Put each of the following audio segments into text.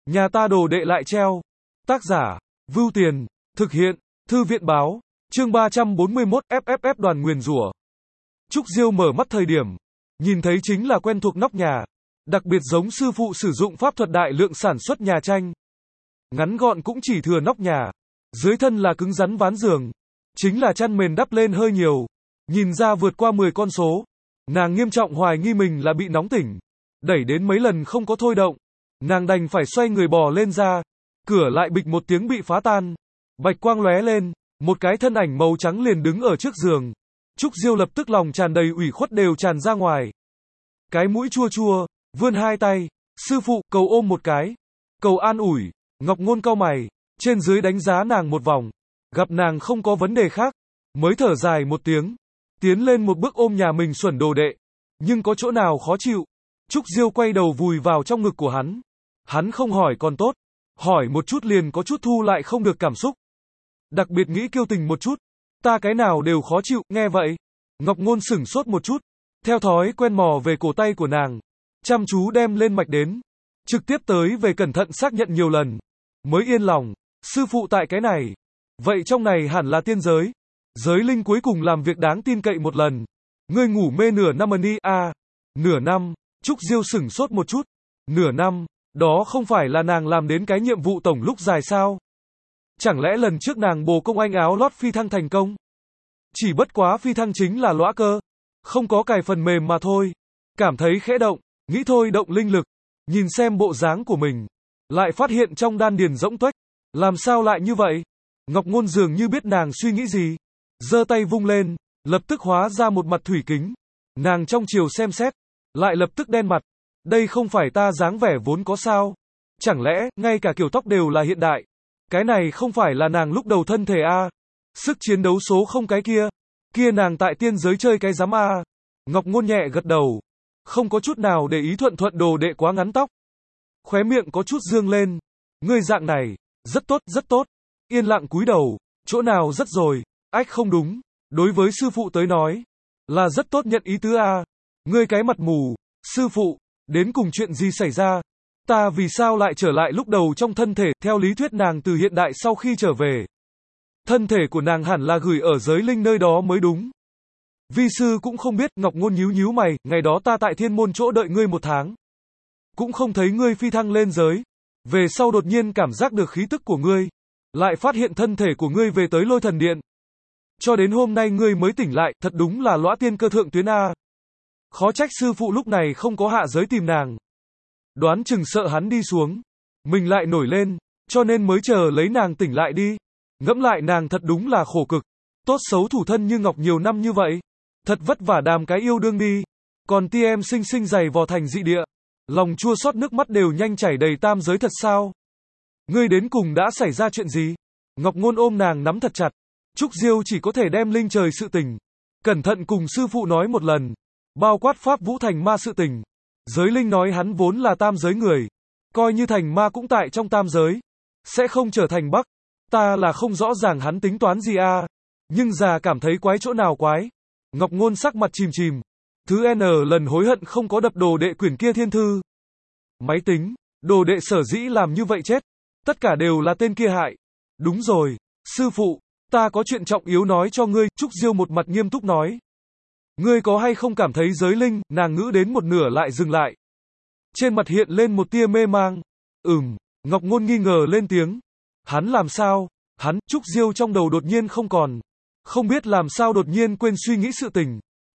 Nhà ta đồ đệ lại treo. Tác giả, Vưu Tiền, thực hiện, Thư viện báo, chương 341 FFF đoàn nguyền rủa. Trúc Diêu mở mắt thời điểm, nhìn thấy chính là quen thuộc nóc nhà, đặc biệt giống sư phụ sử dụng pháp thuật đại lượng sản xuất nhà tranh. Ngắn gọn cũng chỉ thừa nóc nhà, dưới thân là cứng rắn ván giường, chính là chăn mền đắp lên hơi nhiều, nhìn ra vượt qua 10 con số. Nàng nghiêm trọng hoài nghi mình là bị nóng tỉnh, đẩy đến mấy lần không có thôi động, nàng đành phải xoay người bò lên ra, cửa lại bịch một tiếng bị phá tan, bạch quang lóe lên, một cái thân ảnh màu trắng liền đứng ở trước giường. Trúc Diêu lập tức lòng tràn đầy ủy khuất đều tràn ra ngoài. Cái mũi chua chua, vươn hai tay, sư phụ, cầu ôm một cái, cầu an ủi. Ngọc Ngôn cau mày, trên dưới đánh giá nàng một vòng, gặp nàng không có vấn đề khác, mới thở dài một tiếng, tiến lên một bước ôm nhà mình xuẩn đồ đệ, nhưng có chỗ nào khó chịu. Trúc Diêu quay đầu vùi vào trong ngực của hắn không hỏi còn tốt, hỏi một chút liền có chút thu lại không được cảm xúc. Đặc biệt nghĩ kiêu tình một chút, ta cái nào đều khó chịu, nghe vậy. Ngọc Ngôn sửng sốt một chút, theo thói quen mò về cổ tay của nàng, chăm chú đem lên mạch đến, trực tiếp tới về cẩn thận xác nhận nhiều lần, mới yên lòng. Sư phụ tại cái này, vậy trong này hẳn là tiên giới. Giới linh cuối cùng làm việc đáng tin cậy một lần. Ngươi ngủ mê nửa năm đi à? Nửa năm? Trúc Diêu sửng sốt một chút. Nửa năm, đó không phải là nàng làm đến cái nhiệm vụ tổng lúc dài sao? Chẳng lẽ lần trước nàng bồ công anh áo lót phi thăng thành công? Chỉ bất quá phi thăng chính là lõa cơ, không có cài phần mềm mà thôi. Cảm thấy khẽ động, nghĩ thôi động linh lực, nhìn xem bộ dáng của mình, lại phát hiện trong đan điền rỗng tuếch, làm sao lại như vậy? Ngọc Ngôn dường như biết nàng suy nghĩ gì, giơ tay vung lên, lập tức hóa ra một mặt thủy kính. Nàng trong chiều xem xét, lại lập tức đen mặt. Đây không phải ta dáng vẻ vốn có sao? Chẳng lẽ, ngay cả kiểu tóc đều là hiện đại? Cái này không phải là nàng lúc đầu thân thể a? Sức chiến đấu số không cái kia. Kia nàng tại tiên giới chơi cái giám a? Ngọc Ngôn nhẹ gật đầu, không có chút nào để ý thuận đồ đệ quá ngắn tóc. Khóe miệng có chút dương lên. Ngươi dạng này, rất tốt, rất tốt. Yên lặng cúi đầu, chỗ nào rất rồi, ách không đúng. Đối với sư phụ tới nói, là rất tốt nhận ý tứ a. Ngươi cái mặt mù, sư phụ, đến cùng chuyện gì xảy ra? Ta vì sao lại trở lại lúc đầu trong thân thể? Theo lý thuyết nàng từ hiện đại sau khi trở về, thân thể của nàng hẳn là gửi ở giới linh nơi đó mới đúng. Vi sư cũng không biết. Ngọc Ngôn nhíu mày, ngày đó ta tại thiên môn chỗ đợi ngươi 1 tháng, cũng không thấy ngươi phi thăng lên giới. Về sau đột nhiên cảm giác được khí tức của ngươi, lại phát hiện thân thể của ngươi về tới Lôi Thần Điện. Cho đến hôm nay ngươi mới tỉnh lại, thật đúng là lõa tiên cơ thượng tuyến a. Khó trách sư phụ lúc này không có hạ giới tìm nàng. Đoán chừng sợ hắn đi xuống, mình lại nổi lên, cho nên mới chờ lấy nàng tỉnh lại đi. Ngẫm lại nàng thật đúng là khổ cực, tốt xấu thủ thân như ngọc nhiều năm như vậy, thật vất vả đàm cái yêu đương đi, còn ti em sinh sinh giày vò thành dị địa, lòng chua xót nước mắt đều nhanh chảy đầy tam giới thật sao? Ngươi đến cùng đã xảy ra chuyện gì? Ngọc Ngôn ôm nàng nắm thật chặt. Trúc Diêu chỉ có thể đem linh trời sự tình cẩn thận cùng sư phụ nói một lần, bao quát pháp vũ thành ma sự tình. Giới linh nói hắn vốn là tam giới người, coi như thành ma cũng tại trong tam giới, sẽ không trở thành bắc. Ta là không rõ ràng hắn tính toán gì a, nhưng già cảm thấy quái chỗ nào quái. Ngọc Ngôn sắc mặt chìm chìm, thứ N lần hối hận không có đập đồ đệ quyển kia thiên thư. Máy tính, đồ đệ sở dĩ làm như vậy chết, tất cả đều là tên kia hại. Đúng rồi, sư phụ, ta có chuyện trọng yếu nói cho ngươi. Trúc Diêu một mặt nghiêm túc nói. Ngươi có hay không cảm thấy giới linh? Nàng ngữ đến một nửa lại dừng lại, trên mặt hiện lên một tia mê mang. Ngọc Ngôn nghi ngờ lên tiếng. Hắn làm sao? Hắn, Trúc Diêu trong đầu đột nhiên không biết làm sao đột nhiên quên suy nghĩ sự tình.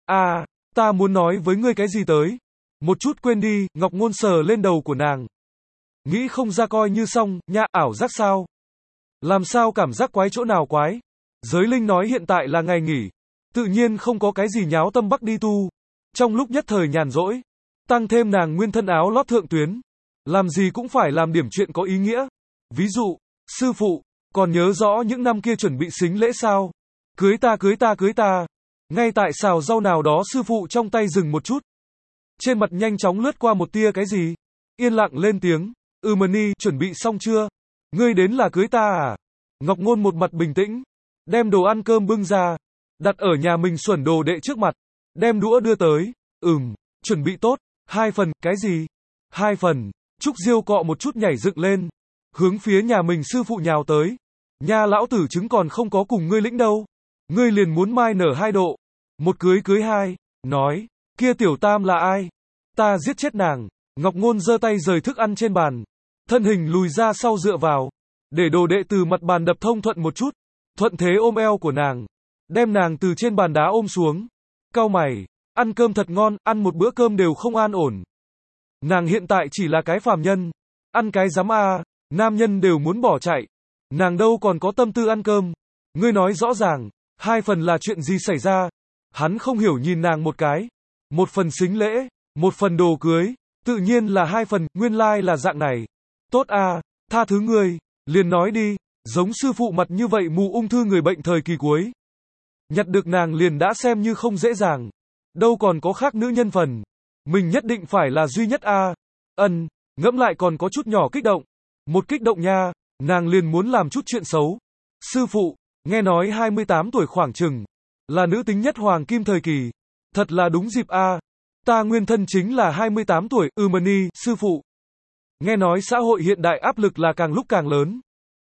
Ta muốn nói với ngươi cái gì tới? Một chút quên đi. Ngọc Ngôn sờ lên đầu của nàng. Nghĩ không ra coi như xong, nha, ảo giác sao? Làm sao cảm giác quái chỗ nào quái? Giới linh nói hiện tại là ngày nghỉ, tự nhiên không có cái gì nháo tâm bắc đi tu. Trong lúc nhất thời nhàn rỗi, tăng thêm nàng nguyên thân áo lót thượng tuyến, làm gì cũng phải làm điểm chuyện có ý nghĩa. Ví dụ, sư phụ, còn nhớ rõ những năm kia chuẩn bị sính lễ sao? Cưới ta. Ngay tại xào rau nào đó sư phụ trong tay dừng một chút. Trên mặt nhanh chóng lướt qua một tia cái gì? Yên lặng lên tiếng. Mani, chuẩn bị xong chưa? Ngươi đến là cưới ta à? Ngọc Ngôn một mặt bình tĩnh, đem đồ ăn cơm bưng ra, đặt ở nhà mình xuẩn đồ đệ trước mặt, đem đũa đưa tới. Chuẩn bị tốt. 2 phần, cái gì? 2 phần. Trúc Diêu cọ một chút nhảy dựng lên, hướng phía nhà mình sư phụ nhào tới. Nha lão tử chứng còn không có cùng ngươi lĩnh đâu. Ngươi liền muốn mai nở hai độ. Một cưới cưới hai, nói, kia tiểu tam là ai? Ta giết chết nàng. Ngọc Ngôn giơ tay rời thức ăn trên bàn, thân hình lùi ra sau dựa vào, để đồ đệ từ mặt bàn đập thông thuận một chút, thuận thế ôm eo của nàng, đem nàng từ trên bàn đá ôm xuống. Cau mày, ăn cơm thật ngon, ăn một bữa cơm đều không an ổn. Nàng hiện tại chỉ là cái phàm nhân, ăn cái dám a, nam nhân đều muốn bỏ chạy. Nàng đâu còn có tâm tư ăn cơm. Ngươi nói rõ ràng, hai phần là chuyện gì xảy ra? Hắn không hiểu nhìn nàng một cái. Một phần sính lễ, một phần đồ cưới, tự nhiên là hai phần, nguyên lai là dạng này. Tốt a, tha thứ ngươi, liền nói đi, giống sư phụ mặt như vậy mù ung thư người bệnh thời kỳ cuối. Nhặt được nàng liền đã xem như không dễ dàng. Đâu còn có khác nữ nhân phần. Mình nhất định phải là duy nhất a. Ngẫm lại còn có chút nhỏ kích động. Một kích động nha, nàng liền muốn làm chút chuyện xấu. Sư phụ, nghe nói 28 tuổi khoảng chừng, là nữ tính nhất hoàng kim thời kỳ. Thật là đúng dịp a. Ta nguyên thân chính là 28 tuổi, Mani, sư phụ. Nghe nói xã hội hiện đại áp lực là càng lúc càng lớn.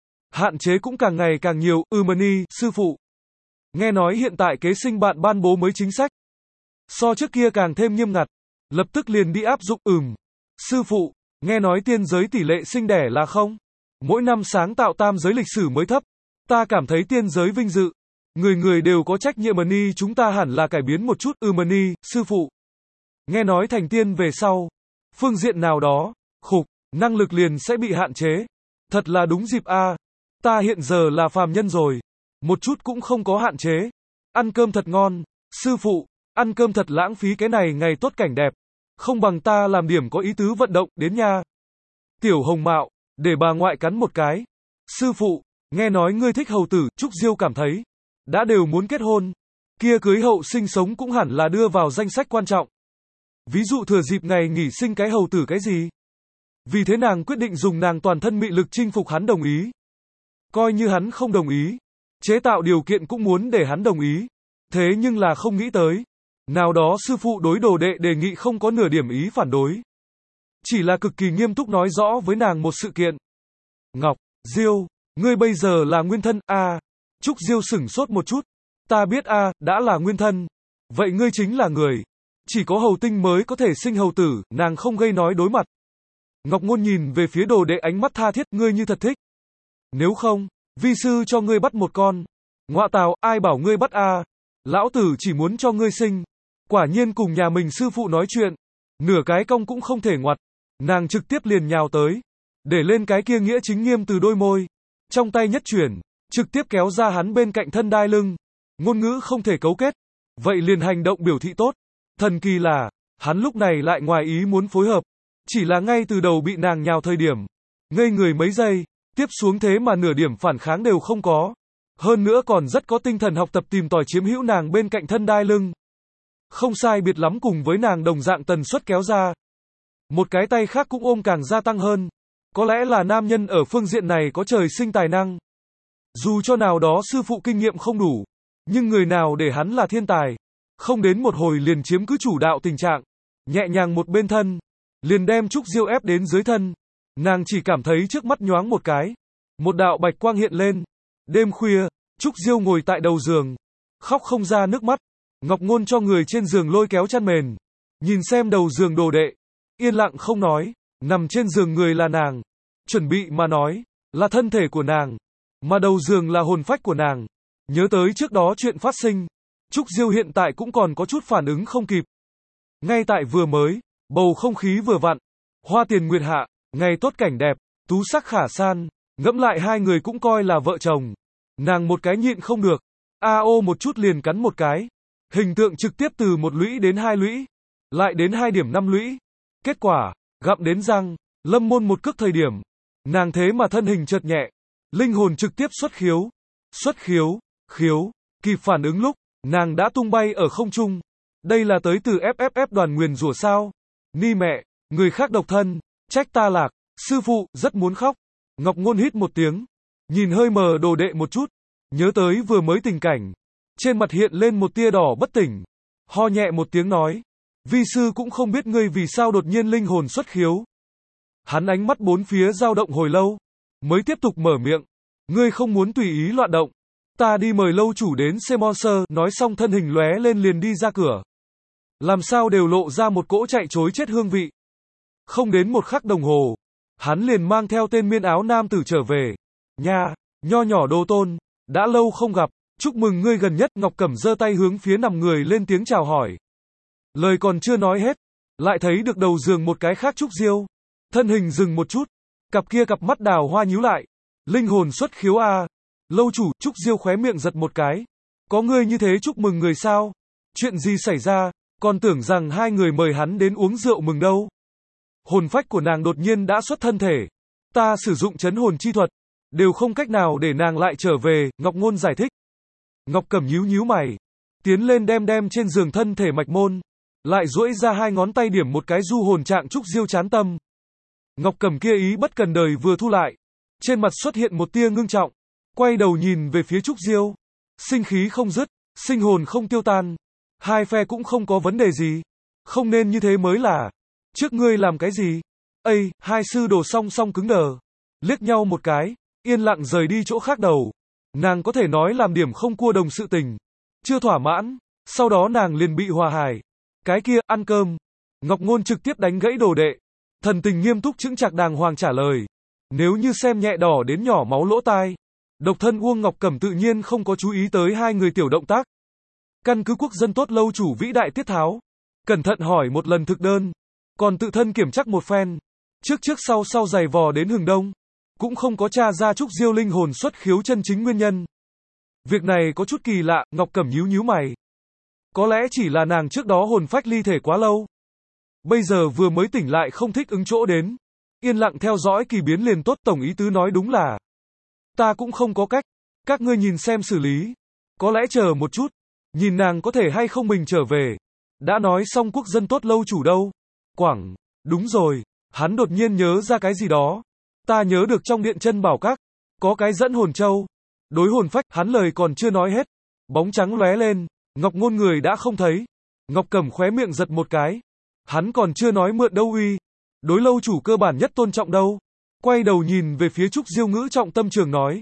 Hạn chế cũng càng ngày càng nhiều, Mani, sư phụ. Nghe nói hiện tại kế sinh bạn ban bố mới chính sách. So trước kia càng thêm nghiêm ngặt. Lập tức liền đi áp dụng, Sư phụ, nghe nói tiên giới tỷ lệ sinh đẻ là không. Mỗi năm sáng tạo tam giới lịch sử mới thấp. Ta cảm thấy tiên giới vinh dự. Người người đều có trách nhiệm Mani, chúng ta hẳn là cải biến một chút, Mani, sư phụ. Nghe nói thành tiên về sau, phương diện nào đó, năng lực liền sẽ bị hạn chế. Thật là đúng dịp a. Ta hiện giờ là phàm nhân rồi, một chút cũng không có hạn chế. Ăn cơm thật ngon, sư phụ, ăn cơm thật lãng phí, cái này ngày tốt cảnh đẹp. Không bằng ta làm điểm có ý tứ vận động, đến nha. Tiểu Hồng Mạo, để bà ngoại cắn một cái. Sư phụ, nghe nói ngươi thích hầu tử, Trúc Diêu cảm thấy, đã đều muốn kết hôn, kia cưới hậu sinh sống cũng hẳn là đưa vào danh sách quan trọng. Ví dụ thừa dịp ngày nghỉ sinh cái hầu tử cái gì. Vì thế nàng quyết định dùng nàng toàn thân mị lực chinh phục hắn đồng ý. Coi như hắn không đồng ý, chế tạo điều kiện cũng muốn để hắn đồng ý. Thế nhưng là không nghĩ tới, nào đó sư phụ đối đồ đệ đề nghị không có nửa điểm ý phản đối. Chỉ là cực kỳ nghiêm túc nói rõ với nàng một sự kiện. Ngọc, Diêu, ngươi bây giờ là nguyên thân, Trúc Diêu sửng sốt một chút. Ta biết đã là nguyên thân. Vậy ngươi chính là người. Chỉ có hầu tinh mới có thể sinh hầu tử, nàng không gây nói đối mặt. Ngọc Ngôn nhìn về phía đồ đệ ánh mắt tha thiết, ngươi như thật thích. Nếu không, vi sư cho ngươi bắt một con. Ngọa tào, ai bảo ngươi bắt Lão tử chỉ muốn cho ngươi sinh. Quả nhiên cùng nhà mình sư phụ nói chuyện. Nửa cái cong cũng không thể ngoặt. Nàng trực tiếp liền nhào tới. Để lên cái kia nghĩa chính nghiêm từ đôi môi. Trong tay nhất chuyển. Trực tiếp kéo ra hắn bên cạnh thân đai lưng. Ngôn ngữ không thể cấu kết. Vậy liền hành động biểu thị tốt. Thần kỳ là, hắn lúc này lại ngoài ý muốn phối hợp. Chỉ là ngay từ đầu bị nàng nhào thời điểm. Ngây người mấy giây. Tiếp xuống thế mà nửa điểm phản kháng đều không có. Hơn nữa còn rất có tinh thần học tập tìm tòi chiếm hữu nàng bên cạnh thân đai lưng. Không sai biệt lắm cùng với nàng đồng dạng tần suất kéo ra. Một cái tay khác cũng ôm càng gia tăng hơn. Có lẽ là nam nhân ở phương diện này có trời sinh tài năng. Dù cho nào đó sư phụ kinh nghiệm không đủ, nhưng người nào để hắn là thiên tài. Không đến một hồi liền chiếm cứ chủ đạo tình trạng. Nhẹ nhàng một bên thân, liền đem Trúc Diêu ép đến dưới thân. Nàng chỉ cảm thấy trước mắt nhoáng một cái. Một đạo bạch quang hiện lên. Đêm khuya, Trúc Diêu ngồi tại đầu giường. Khóc không ra nước mắt. Ngọc Ngôn cho người trên giường lôi kéo chăn mền. Nhìn xem đầu giường đồ đệ. Yên lặng không nói. Nằm trên giường người là nàng. Chuẩn bị mà nói. Là thân thể của nàng. Mà đầu giường là hồn phách của nàng. Nhớ tới trước đó chuyện phát sinh. Trúc Diêu hiện tại cũng còn có chút phản ứng không kịp. Ngay tại vừa mới. Bầu không khí vừa vặn. Hoa tiền nguyệt hạ. Ngày tốt cảnh đẹp. Tú sắc khả san. Ngẫm lại hai người cũng coi là vợ chồng. Nàng một cái nhịn không được. Một chút liền cắn một cái. Hình tượng trực tiếp từ 1 lũy đến 2 lũy. Lại đến 2,5 lũy. Kết quả, gặm đến răng. Lâm môn một cước thời điểm. Nàng thế mà thân hình chợt nhẹ. Linh hồn trực tiếp xuất khiếu. Khiếu. Kịp phản ứng lúc, nàng đã tung bay ở không trung. Đây là tới từ FFF đoàn nguyền rủa sao? Ni mẹ, người khác độc thân. Trách ta lạc. Sư phụ, rất muốn khóc. Ngọc Ngôn hít một tiếng. Nhìn hơi mờ đồ đệ một chút. Nhớ tới vừa mới tình cảnh. Trên mặt hiện lên một tia đỏ bất tỉnh. Ho nhẹ một tiếng nói. Vi sư cũng không biết ngươi vì sao đột nhiên linh hồn xuất khiếu. Hắn ánh mắt bốn phía dao động hồi lâu, mới tiếp tục mở miệng. Ngươi không muốn tùy ý loạn động. Ta đi mời lâu chủ đến Semonser, nói xong thân hình lóe lên liền đi ra cửa. Làm sao đều lộ ra một cỗ chạy trối chết hương vị. Không đến một khắc đồng hồ, hắn liền mang theo tên miên áo nam tử trở về. Nha, nho nhỏ Đồ Tôn, đã lâu không gặp, chúc mừng ngươi gần nhất. Ngọc Cẩm giơ tay hướng phía nằm người lên tiếng chào hỏi. Lời còn chưa nói hết, lại thấy được đầu giường một cái khác Trúc Diêu. Thân hình dừng một chút, cặp mắt đào hoa nhíu lại. Linh hồn xuất khiếu a. Lâu chủ, Trúc Diêu khóe miệng giật một cái. Có ngươi như thế chúc mừng người sao? Chuyện gì xảy ra? Còn tưởng rằng hai người mời hắn đến uống rượu mừng đâu. Hồn phách của nàng đột nhiên đã xuất thân thể. Ta sử dụng trấn hồn chi thuật, đều không cách nào để nàng lại trở về, Ngọc Ngôn giải thích. Ngọc Cẩm nhíu mày, tiến lên đem trên giường thân thể mạch môn, lại duỗi ra hai ngón tay điểm một cái du hồn trạng Trúc Diêu chán tâm. Ngọc Cẩm kia ý bất cần đời vừa thu lại, trên mặt xuất hiện một tia ngưng trọng, quay đầu nhìn về phía Trúc Diêu, sinh khí không dứt, sinh hồn không tiêu tan, hai phe cũng không có vấn đề gì, không nên như thế mới là. Trước ngươi làm cái gì? Ây, hai sư đồ song song cứng đờ, liếc nhau một cái, yên lặng rời đi chỗ khác đầu. Nàng có thể nói làm điểm không cua đồng sự tình, chưa thỏa mãn, sau đó nàng liền bị hòa hài. Cái kia, ăn cơm. Ngọc Ngôn trực tiếp đánh gãy đồ đệ, thần tình nghiêm túc chững chạc đàng hoàng trả lời. Nếu như xem nhẹ đỏ đến nhỏ máu lỗ tai, độc thân Uông Ngọc Cẩm tự nhiên không có chú ý tới hai người tiểu động tác. Căn cứ quốc dân tốt lâu chủ vĩ đại tiết tháo, cẩn thận hỏi một lần thực đơn, còn tự thân kiểm chắc một phen, trước sau giày vò đến hừng đông, cũng không có tra ra Trúc Diêu linh hồn xuất khiếu chân chính nguyên nhân. Việc này có chút kỳ lạ, Ngọc Cẩm nhíu mày. Có lẽ chỉ là nàng trước đó hồn phách ly thể quá lâu, bây giờ vừa mới tỉnh lại không thích ứng chỗ đến, yên lặng theo dõi kỳ biến liền tốt. Tổng ý tứ nói đúng là, ta cũng không có cách, các ngươi nhìn xem xử lý, có lẽ chờ một chút, nhìn nàng có thể hay không mình trở về. Đã nói xong quốc dân tốt lâu chủ đâu. Quảng, đúng rồi, hắn đột nhiên nhớ ra cái gì đó. Ta nhớ được trong điện chân bảo các, có cái dẫn hồn châu, đối hồn phách. Hắn lời còn chưa nói hết, bóng trắng lóe lên, Ngọc Ngôn người đã không thấy. Ngọc Cẩm khóe miệng giật một cái, hắn còn chưa nói mượn đâu uy, đối lâu chủ cơ bản nhất tôn trọng đâu. Quay đầu nhìn về phía Trúc Diêu ngữ trọng tâm trường nói.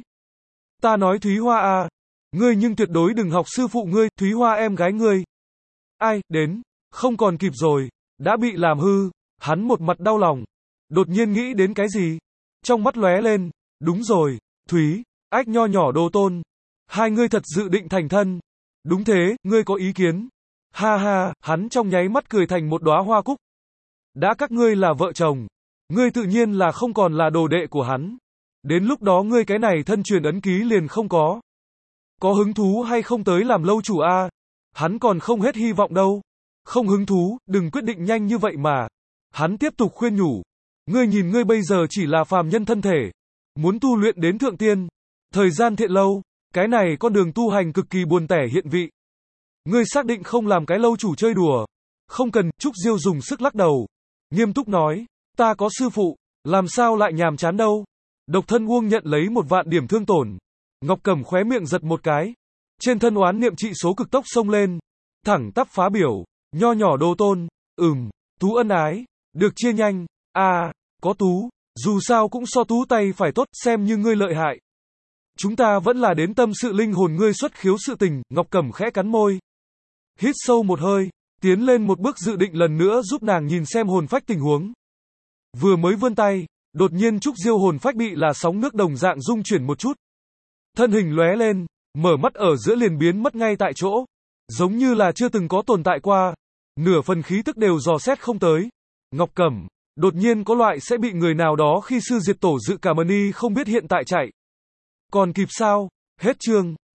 Ta nói Thúy Hoa à, ngươi nhưng tuyệt đối đừng học sư phụ ngươi, Thúy Hoa em gái ngươi. Ai, đến, không còn kịp rồi, đã bị làm hư. Hắn một mặt đau lòng, đột nhiên nghĩ đến cái gì, trong mắt lóe lên, đúng rồi, Thúy, ách nho nhỏ Đồ Tôn, hai ngươi thật dự định thành thân. Đúng thế, ngươi có ý kiến? Ha ha, hắn trong nháy mắt cười thành một đóa hoa cúc. Đã các ngươi là vợ chồng, ngươi tự nhiên là không còn là đồ đệ của hắn. Đến lúc đó ngươi cái này thân truyền ấn ký liền không có. Có hứng thú hay không tới làm lâu chủ a? Hắn còn không hết hy vọng đâu. Không hứng thú, đừng quyết định nhanh như vậy mà. Hắn tiếp tục khuyên nhủ. Ngươi nhìn ngươi bây giờ chỉ là phàm nhân thân thể, muốn tu luyện đến thượng tiên, thời gian thiện lâu, cái này con đường tu hành cực kỳ buồn tẻ hiện vị. Ngươi xác định không làm cái lâu chủ chơi đùa? Không cần. Trúc Diêu dùng sức lắc đầu, nghiêm túc nói, ta có sư phụ, làm sao lại nhàm chán đâu. Độc thân Uông nhận lấy 1 vạn điểm thương tổn. Ngọc Cẩm khóe miệng giật một cái, trên thân oán niệm trị số cực tốc xông lên, thẳng tắp phá biểu, nho nhỏ Đồ Tôn, Tú ân ái, được chia nhanh, có Tú, dù sao cũng so Tú tay phải tốt, xem như ngươi lợi hại. Chúng ta vẫn là đến tâm sự linh hồn ngươi xuất khiếu sự tình. Ngọc Cẩm khẽ cắn môi, hít sâu một hơi, tiến lên một bước dự định lần nữa giúp nàng nhìn xem hồn phách tình huống. Vừa mới vươn tay, đột nhiên Trúc Diêu hồn phách bị là sóng nước đồng dạng rung chuyển một chút. Thân hình lóe lên, mở mắt ở giữa liền biến mất ngay tại chỗ, giống như là chưa từng có tồn tại qua, nửa phần khí tức đều dò xét không tới. Ngọc Cẩm, đột nhiên có loại sẽ bị người nào đó khi sư diệt tổ dự cảm ơn y không biết hiện tại chạy. Còn kịp sao? Hết chương.